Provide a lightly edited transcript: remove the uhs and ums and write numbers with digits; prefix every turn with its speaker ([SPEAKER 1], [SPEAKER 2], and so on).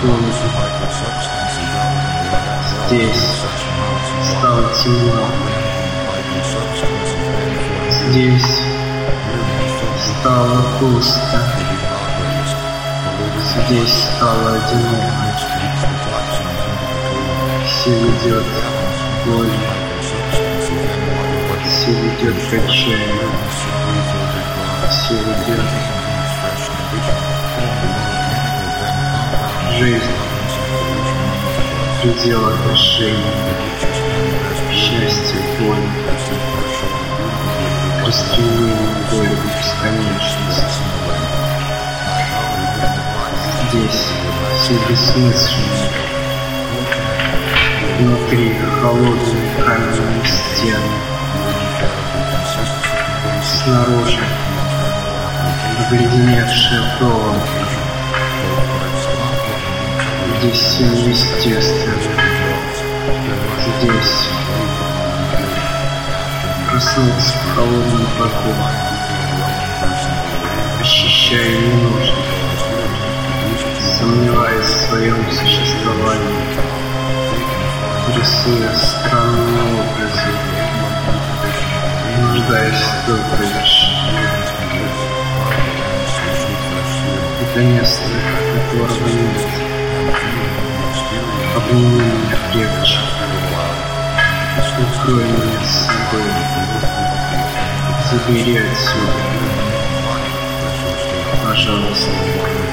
[SPEAKER 1] холодно. Здесь стало темно. Здесь стало пусто. Здесь стало одиноко. Все ведет боль. Все ведет к отчаянию. Все ведет жизнь в пределах отношений, счастье, боль, устремление боли в бесконечность. Здесь все бессмысленно. Внутри холодные каменные стены. Снаружи обледеневшая проволока. Здесь все неестественно. Здесь проснулся в холодном поту, ощущая ненужность, сомневаясь в своем существовании, рисуя странные образы, нуждаясь только лишь. Это место, которого нет. Обними меня крепче, укрой меня с собой, забери отсюда, пожалуйста.